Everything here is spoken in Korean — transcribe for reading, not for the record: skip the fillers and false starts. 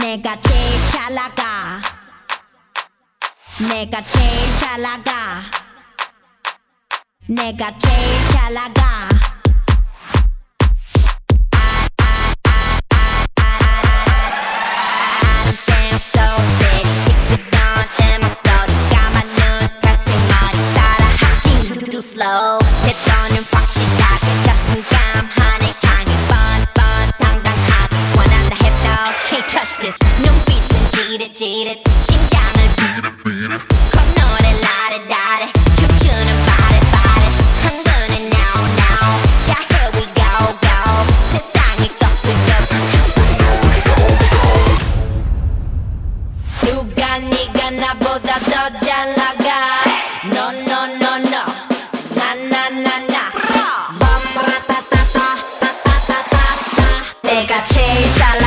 내가 제일 잘 나가. 내가 제일 잘 나가. 내가 제일 잘 나가. Slow 대처는 확실하게 자신감하네 강해 뻔뻔 당당하게 원한다 해도 Can't touch this 눈빛은 지릿지릿 심장을 비릿비릿 콧노래 라레라레 춤추는 바레바레 흥분은 now now 자 here we go go 세상이 꺾이고 누가 네가 나보다 더 잘 나가 No no no no 나나나나 빰빠라따따따따따따따 내가 제일 잘